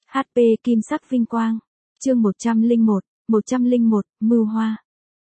HP Kim sắc vinh quang. Chương 101, Mưu Hoa.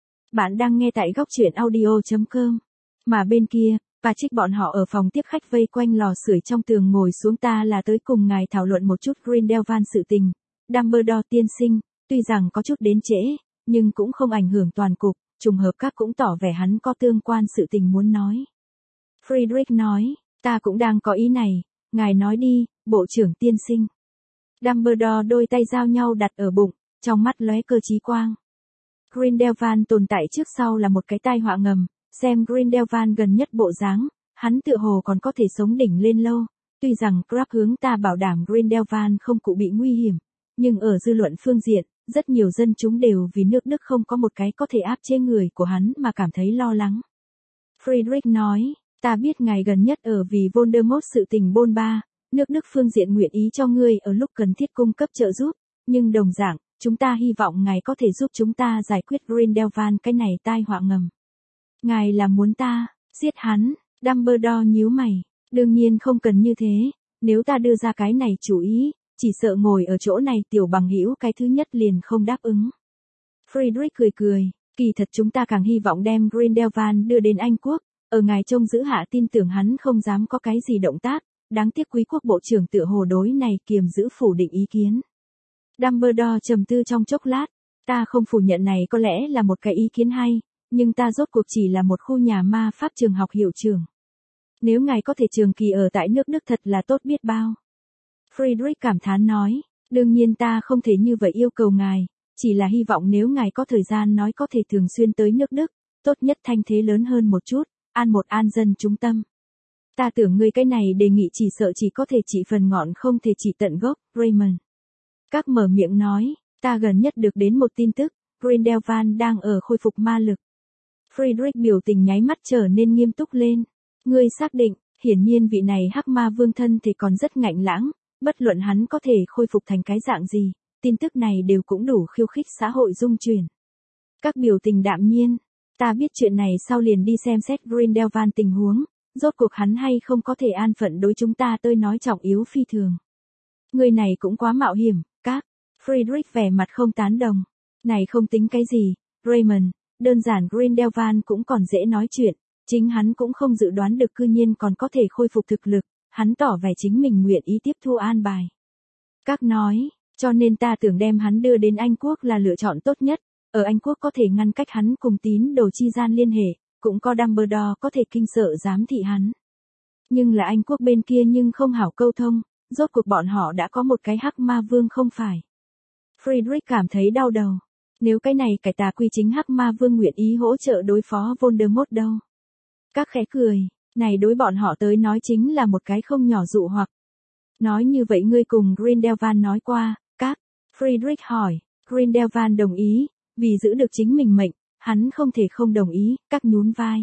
Bạn đang nghe tại góc truyện audio.com. Mà bên kia, Patrick bọn họ ở phòng tiếp khách vây quanh lò sưởi trong tường ngồi xuống, ta là tới cùng ngài thảo luận một chút Grindelwald sự tình. Dumbledore tiên sinh, tuy rằng có chút đến trễ, nhưng cũng không ảnh hưởng toàn cục, trùng hợp các cũng tỏ vẻ hắn có tương quan sự tình muốn nói. Friedrich nói, ta cũng đang có ý này, ngài nói đi, bộ trưởng tiên sinh. Dumbledore đôi tay giao nhau đặt ở bụng, trong mắt lóe cơ trí quang. Grindelwald tồn tại trước sau là một cái tai họa ngầm, xem Grindelwald gần nhất bộ dáng, hắn tựa hồ còn có thể sống đỉnh lên lâu, tuy rằng Crabbe hướng ta bảo đảm Grindelwald không cụ bị nguy hiểm, nhưng ở dư luận phương diện, rất nhiều dân chúng đều vì nước Đức không có một cái có thể áp chế người của hắn mà cảm thấy lo lắng. Friedrich nói, ta biết ngài gần nhất ở vì Voldemort sự tình bôn ba, nước Đức phương diện nguyện ý cho ngươi ở lúc cần thiết cung cấp trợ giúp, nhưng đồng dạng, chúng ta hy vọng ngài có thể giúp chúng ta giải quyết Grindelwald cái này tai họa ngầm. Ngài là muốn ta giết hắn? Dumbledore nhíu mày, đương nhiên không cần như thế, nếu ta đưa ra cái này chủ ý, chỉ sợ ngồi ở chỗ này tiểu bằng hữu cái thứ nhất liền không đáp ứng. Friedrich cười, kỳ thật chúng ta càng hy vọng đem Grindelwald đưa đến Anh quốc, ở ngài trông giữ hạ tin tưởng hắn không dám có cái gì động tác, đáng tiếc quý quốc bộ trưởng tựa hồ đối này kiềm giữ phủ định ý kiến. Dumbledore trầm tư trong chốc lát, ta không phủ nhận này có lẽ là một cái ý kiến hay, nhưng ta rốt cuộc chỉ là một khu nhà ma pháp trường học hiệu trưởng. Nếu ngài có thể trường kỳ ở tại nước Đức thật là tốt biết bao. Friedrich cảm thán nói, đương nhiên ta không thể như vậy yêu cầu ngài, chỉ là hy vọng nếu ngài có thời gian nói có thể thường xuyên tới nước Đức, tốt nhất thanh thế lớn hơn một chút, an dân trung tâm. Ta tưởng ngươi cái này đề nghị chỉ sợ chỉ có thể chỉ phần ngọn không thể chỉ tận gốc, Raymond. Các mở miệng nói, ta gần nhất được đến một tin tức, Grindelwald đang ở khôi phục ma lực. Friedrich biểu tình nháy mắt trở nên nghiêm túc lên. Ngươi xác định, hiển nhiên vị này hắc ma vương thân thì còn rất ngạnh lãng, bất luận hắn có thể khôi phục thành cái dạng gì, tin tức này đều cũng đủ khiêu khích xã hội dung chuyển. Các biểu tình đạm nhiên, ta biết chuyện này sau liền đi xem xét Grindelwald tình huống, rốt cuộc hắn hay không có thể an phận đối chúng ta tôi nói trọng yếu phi thường. Người này cũng quá mạo hiểm, các. Friedrich vẻ mặt không tán đồng. Này không tính cái gì, Raymond, đơn giản Grindelwald cũng còn dễ nói chuyện, chính hắn cũng không dự đoán được cư nhiên còn có thể khôi phục thực lực, hắn tỏ vẻ chính mình nguyện ý tiếp thu an bài. Các nói, cho nên ta tưởng đem hắn đưa đến Anh quốc là lựa chọn tốt nhất, ở Anh quốc có thể ngăn cách hắn cùng tín đồ chi gian liên hệ, cũng có Dumbledore có thể kinh sợ giám thị hắn. Nhưng là Anh quốc bên kia nhưng không hảo câu thông, rốt cuộc bọn họ đã có một cái hắc ma vương không phải. Friedrich cảm thấy đau đầu. Nếu cái này cải tà quy chính hắc ma vương nguyện ý hỗ trợ đối phó Voldemort đâu. Các khẽ cười, này đối bọn họ tới nói chính là một cái không nhỏ dụ hoặc. Nói như vậy ngươi cùng Grindelwald nói qua, các. Friedrich hỏi, Grindelwald đồng ý, vì giữ được chính mình mệnh, hắn không thể không đồng ý, các nhún vai.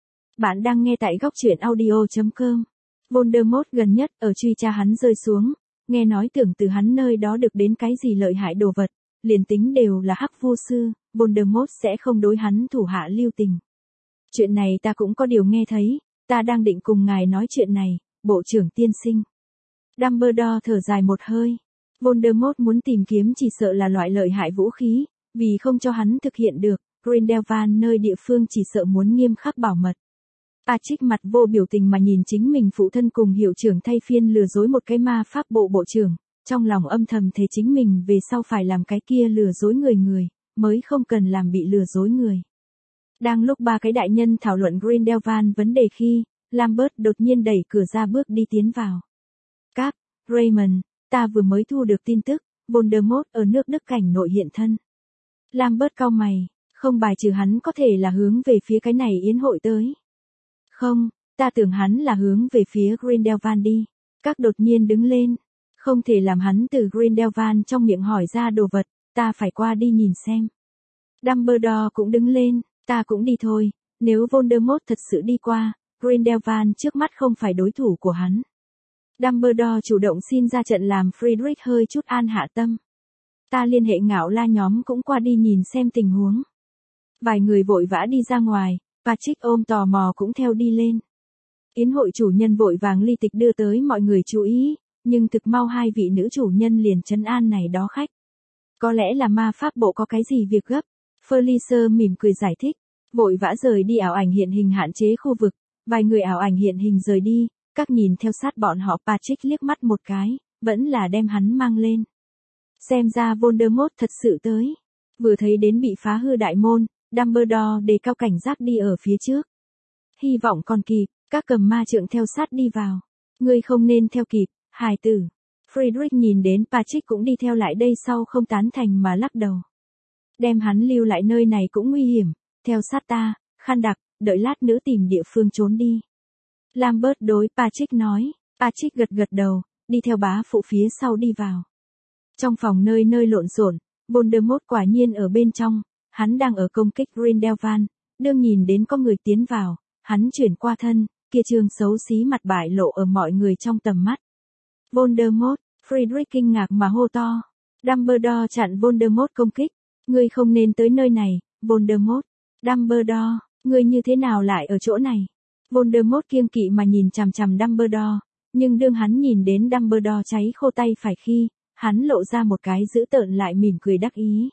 Bạn đang nghe tại góc truyện audio.com. Voldemort gần nhất ở truy tra hắn rơi xuống, nghe nói tưởng từ hắn nơi đó được đến cái gì lợi hại đồ vật, liền tính đều là hắc vô sư, Voldemort sẽ không đối hắn thủ hạ lưu tình. Chuyện này ta cũng có điều nghe thấy, ta đang định cùng ngài nói chuyện này, bộ trưởng tiên sinh. Dumbledore thở dài một hơi. Voldemort muốn tìm kiếm chỉ sợ là loại lợi hại vũ khí, vì không cho hắn thực hiện được, Grindelwald nơi địa phương chỉ sợ muốn nghiêm khắc bảo mật. Patrick mặt vô biểu tình mà nhìn chính mình phụ thân cùng hiệu trưởng thay phiên lừa dối một cái ma pháp bộ bộ trưởng, trong lòng âm thầm thấy chính mình về sau phải làm cái kia lừa dối người, mới không cần làm bị lừa dối người. Đang lúc ba cái đại nhân thảo luận Grindelwald vấn đề khi, Lambert đột nhiên đẩy cửa ra bước đi tiến vào. Các, Raymond, ta vừa mới thu được tin tức, Voldemort ở nước Đức cảnh nội hiện thân. Lambert cau mày, không bài trừ hắn có thể là hướng về phía cái này yến hội tới. Không, ta tưởng hắn là hướng về phía Grindelwald đi. Các đột nhiên đứng lên. Không thể làm hắn từ Grindelwald trong miệng hỏi ra đồ vật, ta phải qua đi nhìn xem. Dumbledore cũng đứng lên, ta cũng đi thôi, nếu Voldemort thật sự đi qua, Grindelwald trước mắt không phải đối thủ của hắn. Dumbledore chủ động xin ra trận làm Friedrich hơi chút an hạ tâm. Ta liên hệ Ngạo La nhóm cũng qua đi nhìn xem tình huống. Vài người vội vã đi ra ngoài, Patrick ôm tò mò cũng theo đi lên. Yến hội chủ nhân vội vàng ly tịch đưa tới mọi người chú ý, nhưng thực mau hai vị nữ chủ nhân liền trấn an này đó khách. Có lẽ là ma pháp bộ có cái gì việc gấp. Felicia mỉm cười giải thích, vội vã rời đi ảo ảnh hiện hình hạn chế khu vực, vài người ảo ảnh hiện hình rời đi, các nhìn theo sát bọn họ. Patrick liếc mắt một cái, vẫn là đem hắn mang lên. Xem ra Voldemort thật sự tới. Vừa thấy đến bị phá hư đại môn, Dumbledore đề cao cảnh giác đi ở phía trước. Hy vọng còn kịp, các cầm ma trượng theo sát đi vào. Ngươi không nên theo kịp, hài tử. Frederick nhìn đến Patrick cũng đi theo lại đây sau không tán thành mà lắc đầu. Đem hắn lưu lại nơi này cũng nguy hiểm, theo sát ta, khăn đặc, đợi lát nữa tìm địa phương trốn đi. Lambert đối Patrick nói, Patrick gật gật đầu, đi theo bá phụ phía sau đi vào. Trong phòng nơi nơi lộn xộn, Voldemort quả nhiên ở bên trong, hắn đang ở công kích Grindelwald, đương nhìn đến có người tiến vào, hắn chuyển qua thân, kia trương xấu xí mặt bại lộ ở mọi người trong tầm mắt. Voldemort, Frederick kinh ngạc mà hô to. Dumbledore chặn Voldemort công kích, ngươi không nên tới nơi này, Voldemort. Dumbledore, ngươi như thế nào lại ở chỗ này? Voldemort kiêng kỵ mà nhìn chằm chằm Dumbledore, nhưng đương hắn nhìn đến Dumbledore cháy khô tay phải khi, hắn lộ ra một cái dữ tợn lại mỉm cười đắc ý.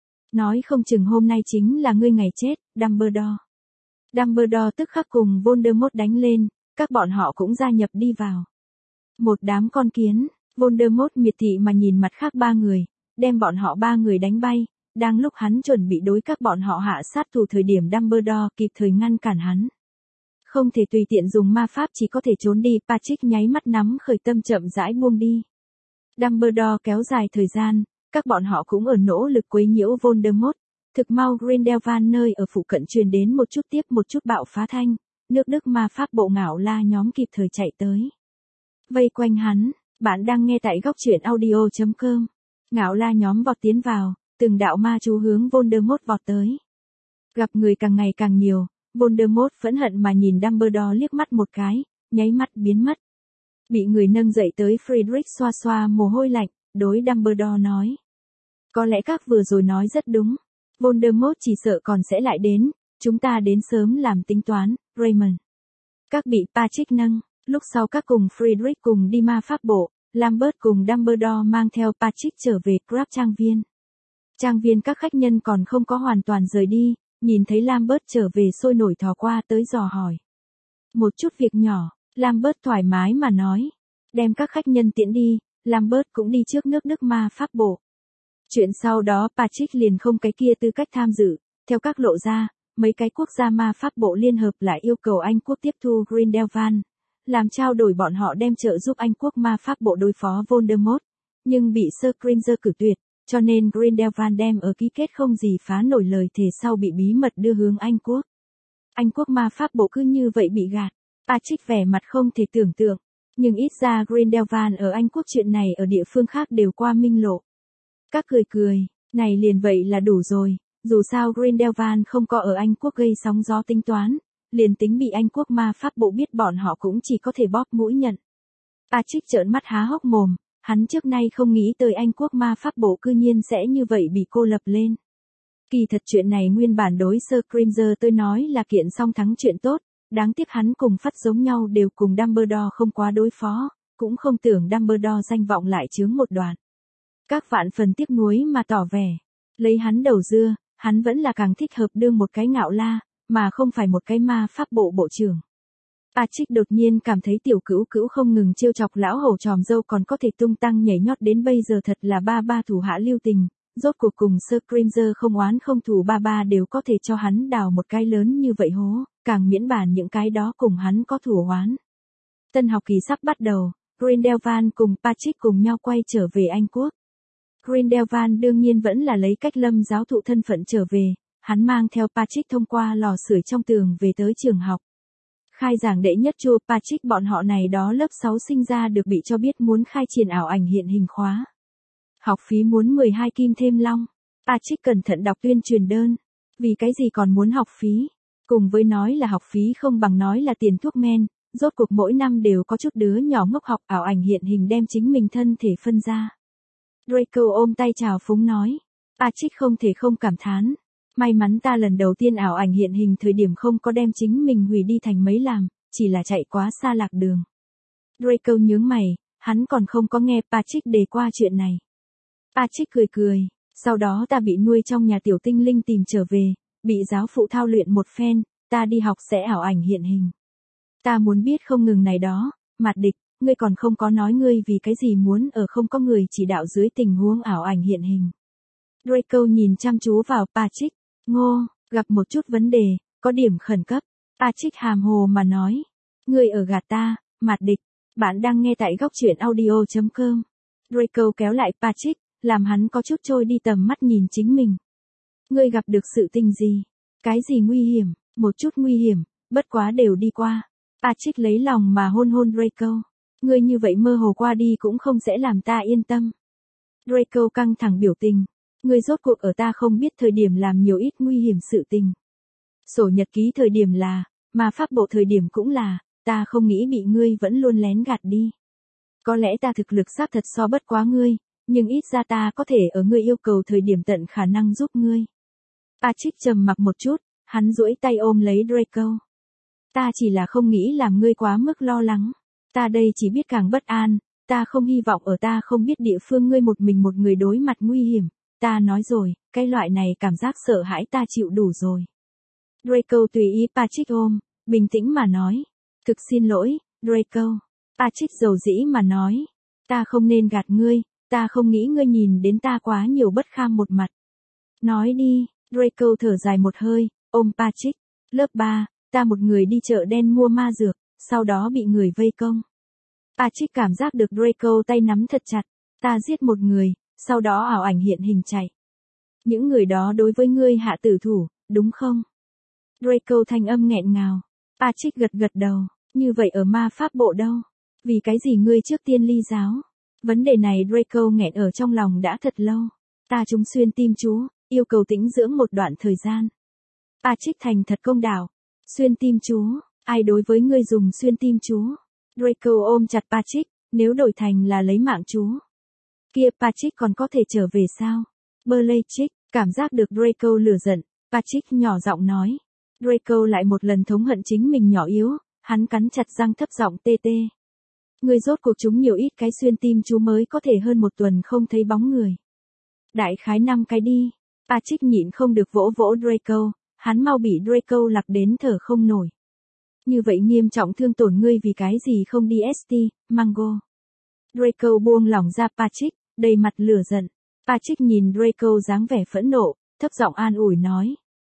Nói không chừng hôm nay chính là ngươi ngày chết, Dumbledore. Dumbledore tức khắc cùng Voldemort đánh lên, các bọn họ cũng gia nhập đi vào. Một đám con kiến, Voldemort miệt thị mà nhìn mặt khác ba người, đem bọn họ ba người đánh bay, đang lúc hắn chuẩn bị đối các bọn họ hạ sát thủ thời điểm Dumbledore kịp thời ngăn cản hắn. Không thể tùy tiện dùng ma pháp, chỉ có thể trốn đi. Patrick nháy mắt nắm khởi tâm chậm rãi buông đi. Dumbledore kéo dài thời gian, các bọn họ cũng ở nỗ lực quấy nhiễu Voldemort. Thực mau Grindelwald nơi ở phụ cận truyền đến một chút tiếp một chút bạo phá thanh, nước Đức ma pháp bộ ngạo la nhóm kịp thời chạy tới. Vây quanh hắn, bạn đang nghe tại góc truyện audio.com. Ngạo la nhóm vọt tiến vào, từng đạo ma chú hướng Voldemort vọt tới. Gặp người càng ngày càng nhiều, Voldemort phẫn hận mà nhìn Dumbledore liếc mắt một cái, nháy mắt biến mất. Bị người nâng dậy tới Frederick xoa xoa mồ hôi lạnh, đối Dumbledore nói. Có lẽ các vừa rồi nói rất đúng. Voldemort chỉ sợ còn sẽ lại đến, chúng ta đến sớm làm tính toán, Raymond. Các bị Patrick nâng, lúc sau các cùng Frederick cùng đi ma pháp bộ, Lambert cùng Dumbledore mang theo Patrick trở về Crabbe trang viên. Trang viên các khách nhân còn không có hoàn toàn rời đi, nhìn thấy Lambert trở về sôi nổi thò qua tới dò hỏi. Một chút việc nhỏ, Lambert thoải mái mà nói. Đem các khách nhân tiễn đi, Lambert cũng đi trước nước Đức ma pháp bộ. Chuyện sau đó Patrick liền không cái kia tư cách tham dự, theo các lộ ra, mấy cái quốc gia ma pháp bộ liên hợp lại yêu cầu Anh quốc tiếp thu Grindelwald, làm trao đổi bọn họ đem trợ giúp Anh quốc ma pháp bộ đối phó Voldemort, nhưng bị Sir Cringer cử tuyệt, cho nên Grindelwald đem ở ký kết không gì phá nổi lời thề sau bị bí mật đưa hướng Anh quốc. Anh quốc ma pháp bộ cứ như vậy bị gạt, Patrick vẻ mặt không thể tưởng tượng, nhưng ít ra Grindelwald ở Anh quốc chuyện này ở địa phương khác đều qua minh lộ. Các cười cười, này liền vậy là đủ rồi, dù sao Grindelwald không có ở Anh quốc gây sóng gió tính toán, liền tính bị Anh quốc ma pháp bộ biết bọn họ cũng chỉ có thể bóp mũi nhận. Patrick trợn mắt há hốc mồm, hắn trước nay không nghĩ tới Anh quốc ma pháp bộ cư nhiên sẽ như vậy bị cô lập lên. Kỳ thật chuyện này nguyên bản đối Sir Cringer tôi nói là kiện song thắng chuyện tốt, đáng tiếc hắn cùng Phát giống nhau đều cùng Dumbledore không quá đối phó, cũng không tưởng Dumbledore danh vọng lại chướng một đoạn. Các vạn phần tiếc nuối mà tỏ vẻ, lấy hắn đầu dưa, hắn vẫn là càng thích hợp đương một cái ngạo la, mà không phải một cái ma pháp bộ bộ trưởng. Patrick đột nhiên cảm thấy tiểu cữu cữu không ngừng trêu chọc lão hổ tròm dâu còn có thể tung tăng nhảy nhót đến bây giờ thật là ba thủ hạ lưu tình, rốt cuộc cùng Sir Cringer không oán không thù ba đều có thể cho hắn đào một cái lớn như vậy hố, càng miễn bàn những cái đó cùng hắn có thù oán. Tân học kỳ sắp bắt đầu, Grindelwald cùng Patrick cùng nhau quay trở về Anh quốc. Grindelwald đương nhiên vẫn là lấy cách Lâm giáo thụ thân phận trở về, hắn mang theo Patrick thông qua lò sưởi trong tường về tới trường học. Khai giảng đệ nhất chua Patrick bọn họ này đó lớp 6 sinh ra được bị cho biết muốn khai triển ảo ảnh hiện hình khóa. Học phí muốn 12 kim thêm long. Patrick cẩn thận đọc tuyên truyền đơn. Vì cái gì còn muốn học phí? Cùng với nói là học phí không bằng nói là tiền thuốc men, rốt cuộc mỗi năm đều có chút đứa nhỏ ngốc học ảo ảnh hiện hình đem chính mình thân thể phân ra. Draco ôm tay chào phúng nói. Patrick không thể không cảm thán. May mắn ta lần đầu tiên ảo ảnh hiện hình thời điểm không có đem chính mình hủy đi thành mấy làm, chỉ là chạy quá xa lạc đường. Draco nhướng mày, Hắn còn không có nghe Patrick đề qua chuyện này. Patrick cười cười, sau đó ta bị nuôi trong nhà tiểu tinh linh tìm trở về, bị giáo phụ thao luyện một phen, ta đi học sẽ ảo ảnh hiện hình. Ta muốn biết không ngừng này đó, Mạt Địch, ngươi còn không có nói ngươi vì cái gì muốn ở không có người chỉ đạo dưới tình huống ảo ảnh hiện hình. Draco nhìn chăm chú vào Patrick, ngô, gặp một chút vấn đề, có điểm khẩn cấp. Patrick hàm hồ mà nói, ngươi ở gạt ta, Mạt Địch, bạn đang nghe tại góc truyện audio.com. Draco kéo lại Patrick, làm hắn có chút trôi đi tầm mắt nhìn chính mình. Ngươi gặp được sự tình gì? Cái gì nguy hiểm? Một chút nguy hiểm, bất quá đều đi qua. Patrick lấy lòng mà hôn hôn Draco. Ngươi như vậy mơ hồ qua đi cũng không sẽ làm ta yên tâm. Draco căng thẳng biểu tình. Ngươi rốt cuộc ở ta không biết thời điểm làm nhiều ít nguy hiểm sự tình. Sổ nhật ký thời điểm là, mà pháp bộ thời điểm cũng là, ta không nghĩ bị ngươi vẫn luôn lén gạt đi. Có lẽ ta thực lực xác thật so bất quá ngươi, nhưng ít ra ta có thể ở ngươi yêu cầu thời điểm tận khả năng giúp ngươi. Patrick trầm mặc một chút, hắn duỗi tay ôm lấy Draco. Ta chỉ là không nghĩ làm ngươi quá mức lo lắng. Ta đây chỉ biết càng bất an, ta không hy vọng ở ta không biết địa phương ngươi một mình một người đối mặt nguy hiểm. Ta nói rồi, cái loại này cảm giác sợ hãi ta chịu đủ rồi. Draco tùy ý Patrick ôm, bình tĩnh mà nói. Thực xin lỗi, Draco. Patrick dầu dĩ mà nói. Ta không nên gạt ngươi, ta không nghĩ ngươi nhìn đến ta quá nhiều bất kham một mặt. Nói đi, Draco thở dài một hơi, ôm Patrick. Lớp 3, ta một người đi chợ đen mua ma dược, sau đó bị người vây công. Patrick cảm giác được Draco tay nắm thật chặt. Ta giết một người, sau đó ảo ảnh hiện hình chạy. Những người đó đối với ngươi hạ tử thủ, đúng không? Draco thanh âm nghẹn ngào. Patrick gật gật đầu, như vậy ở ma pháp bộ đâu? Vì cái gì ngươi trước tiên ly giáo? Vấn đề này Draco nghẹn ở trong lòng đã thật lâu. Ta trúng xuyên tim chú, yêu cầu tĩnh dưỡng một đoạn thời gian. Patrick thành thật công đạo. Xuyên tim chú, ai đối với ngươi dùng xuyên tim chú? Draco ôm chặt Patrick, nếu đổi thành là lấy mạng chú. Kia Patrick còn có thể trở về sao? Bellatrix, cảm giác được Draco lửa giận, Patrick nhỏ giọng nói. Draco lại một lần thống hận chính mình nhỏ yếu, hắn cắn chặt răng thấp giọng tê tê. Ngươi rốt cuộc chúng nhiều ít cái xuyên tim chú mới có thể hơn một tuần không thấy bóng người. Đại khái 5 cái đi. Patrick nhịn không được vỗ vỗ Draco, hắn mau bị Draco lạc đến thở không nổi. Như vậy nghiêm trọng thương tổn ngươi vì cái gì không đi ST, Mango. Draco buông lỏng ra Patrick, đầy mặt lửa giận. Patrick nhìn Draco dáng vẻ phẫn nộ, thấp giọng an ủi nói.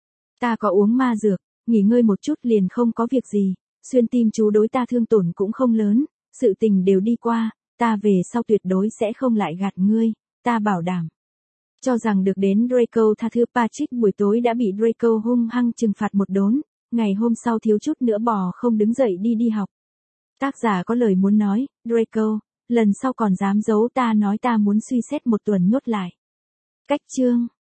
Ta có uống ma dược, nghỉ ngơi một chút liền không có việc gì, xuyên tim chú đối ta thương tổn cũng không lớn, sự tình đều đi qua, ta về sau tuyệt đối sẽ không lại gạt ngươi, ta bảo đảm. Cho rằng được đến Draco tha thứ Patrick buổi tối đã bị Draco hung hăng trừng phạt một đốn, ngày hôm sau thiếu chút nữa bò không đứng dậy đi học. Tác giả có lời muốn nói, Draco, lần sau còn dám giấu ta nói ta muốn suy xét một tuần nhốt lại. Cách chương